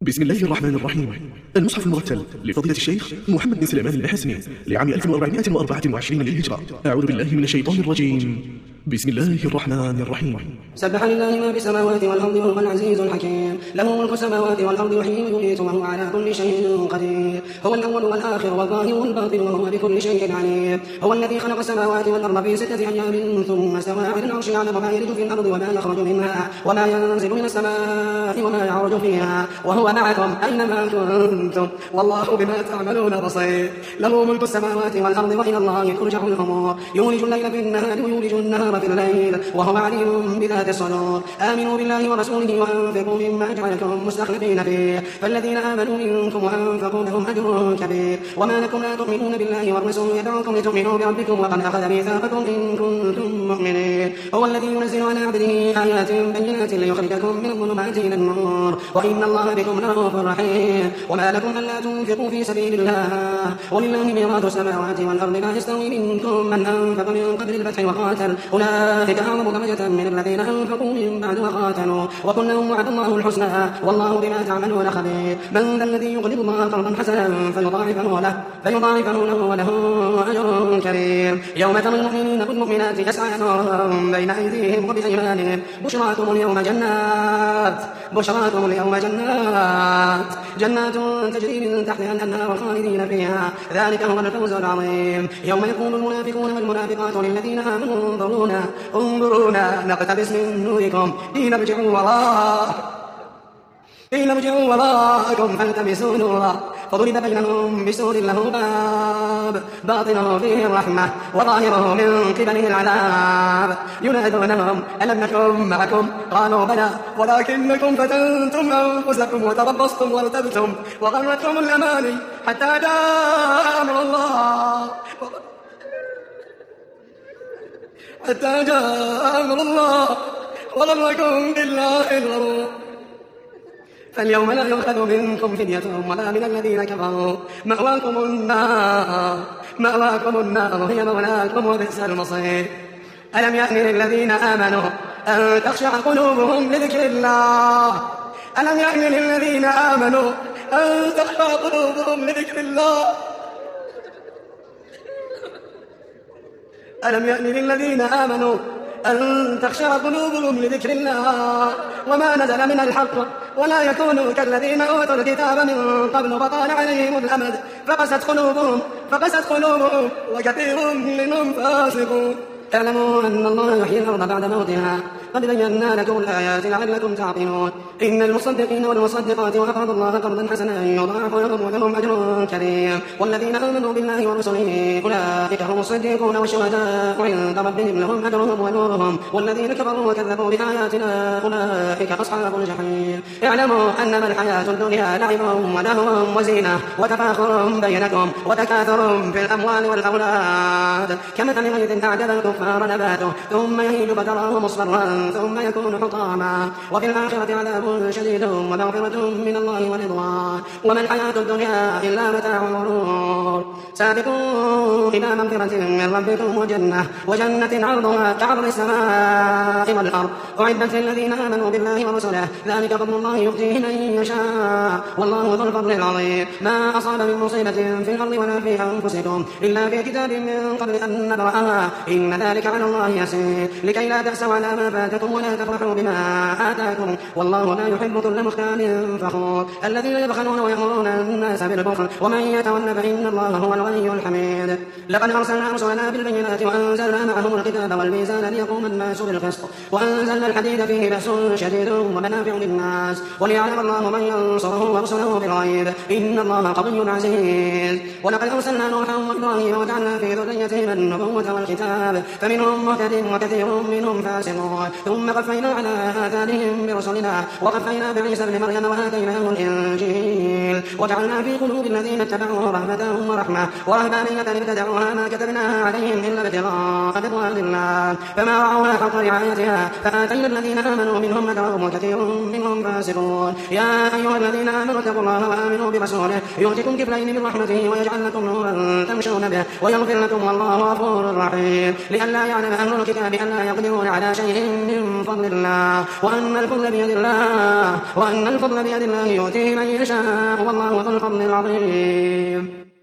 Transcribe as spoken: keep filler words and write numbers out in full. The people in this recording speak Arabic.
بسم الله الرحمن الرحيم. المصحف المرتل لفضيلة الشيخ محمد بن سليمان الحسني لعام ألف وأربعمائة وأربعة وعشرين للهجرة. أعوذ بالله من الشيطان الرجيم. بسم الله الرحمن الرحيم. سبح لله ما في السماوات والأرض وهو العزيز الحكيم. له ملك السماوات والأرض يحيي ويميت وهو على كل شيء قدير. هو الأول والآخر والظاهر والباطن وهو بكل شيء عليم. هو الذي خلق السماوات والأرض في ستة أيام ثم استوى على العرش يعلم ما يلج في الأرض وما يخرج منها وما ينزل من السماء وما يعرج فيها وهو معكم أينما كنتم والله بما تعملون بصير. له ملك السماوات والأرض وإلى الله ترجع الأمور. يولج الليل في النهار ويولج النهار في الليل وهو عليم بذات الصدور. آمنوا بالله ورسوله وأنفقوا مما جعلكم مستخلفين فيه فالذين آمنوا منكم وأنفقوا لهم أجر كبير. وما لكم لا تؤمنون بالله والرسول يدعوكم لتؤمنوا بربكم وقد أخذ ميثاقكم إن كنتم مؤمنين. هو الذي ينزل على عبده آيات بينات ليخرجكم من الظلمات إلى النور وإن الله بكم لرؤوف رحيم. وما لكم ألا تنفقوا في سبيل الله ولله ميراث السماوات والأرض لا يستوي منكم من أنفق من قبل الفتح وقاتل أولئك أعظم درجة من الذين أنفقوا من بعد وقاتلوا وكلهم وعد الله الحسنى والله بما تعملون خبير. من ذا الذي يقرض الله قرضا حسنا فيضاعفه له فيضاعفه له وله أجر كريم. يوم ترى المؤمنين والمؤمنات يسعى نورهم بين أيديهم وبأيمانهم بشراكم اليوم جنات بشراكم اليوم جنات جنات تجري من تحتها الأنهار خالدين فيها ذلك هو الفوز العظيم. يوم يقول المنافقون والمنافقات للذين آمنوا انظرونا انظرونا نقتبس من نوركم قيل ارجعوا وراء قيل ارجعوا وراءكم فالتمسوا نورا فضرب بينهم بسور له باب باطنه فيه الرحمة وظاهره من قبله العذاب ينادونهم ألم نكن معكم قالوا بلى ولكنكم فتنتم أنفسكم وتربصتم وارتبتم وغرتكم الأماني حتى جاء أمر الله حتى جاء أمر الله وغركم بالله الغرور. فاليوم لا يؤخذ منكم فدية ولا من الذين كفروا مأواكم النار مأواكم النار هي مولاكم وبئس المصير. ألم يأن للذين آمنوا أن تخشع قلوبهم لذكر الله ألم يأن للذين آمنوا أن تخشع قلوبهم لذكر الله ألم يأن للذين آمنوا أن تخشع قلوبهم لذكر الله وما نزل من الحق ولا يكونوا كالذين أوتوا الكتاب من قبل فطال عليهم الأمد فقست قلوبهم فقست قلوبهم وكثير منهم فاسقون. اعلموا أن الله يحيي الأرض بعد موتها قد بينا لكم الآيات لعلكم تعقلون. إن المصدقين والمصدقات وأقرضوا الله قرضا حسنا يضاعف لهم ولهم أجر كريم. والذين آمنوا بالله ورسله أولئك هم الصديقون والشهداء عند ربهم لهم أجرهم ونورهم. والذين كفروا وكذبوا بآياتنا أولئك أصحاب الجحيم. اعلموا أنما الحياة الدنيا لعب ولهو وزينة وتفاخر بينكم وتكاثر في الأموال والأولاد كمثل غيث أعجب الكفار نباته ثم يهيج فتراه مصفرا ثم يكون حطاما وفي الآخرة عذاب شديد ومغفرة من الله ورضوان وما الحياة الدنيا إلا متاع الغرور. سابقوا إلى مغفرة من ربكم وجنة وجنة عرضها كعرض السماء والأرض أعدت للذين آمنوا بالله ورسله ذلك فضل الله يؤتيه من يشاء والله ذو الفضل العظيم. ما أصاب من مصيبة في الأرض ولا في أنفسكم إلا في كتاب من قبل أن نبرأها إن ذلك على الله يسير لكي لا تأسوا على ما فاتكم ولا تفرحوا بما آتاكم والله لا يحب كل مختال فخور. الذين يبخلون ويأمرون الناس بالبخل ومن يتول فإن الله هو الغني الحميد. لقد أرسلنا رسلنا بالبينات وأنزلنا معهم الكتاب والميزان ليقوم الناس بالقسط وأنزلنا الحديد فيه بأس شديد ومنافع للناس وليعلم الله من ينصره ورسله بالغيب إن الله قوي عزيز. ولقد أرسلنا نوحا وإبراهيم وجعلنا في ذريتهما النبوة والكتاب فمنهم مهتد وكثير منهم فاسقون ثم قفينا على آثارهم برسلنا وقفينا بعيسى ابن مريم وآتيناه الإنجيل سبيل وجعلنا في قلوب الذين اتبعوا رهبة ورحمة ورهبانية ابتدعوها ما كتبناها عليهم إلا ابتغاء رضوان الله فما رعوها حق رعايتها فآتينا الذين آمنوا منهم أجرهم وكثير منهم فاسقون. يا أيها الذين آمنوا اتقوا الله وآمنوا برسوله يؤتكم كفلين من رحمته ويجعل لكم نورا تمشون به ويغفر لكم والله غفور رحيم. لئلا يعلم أهل الكتاب أن لا يقدرون على شيء من فضل الله وأن الفضل بيد الله وأن الفضل بيد الله يؤتيه من يشاء والله ذو الفضل العظيم.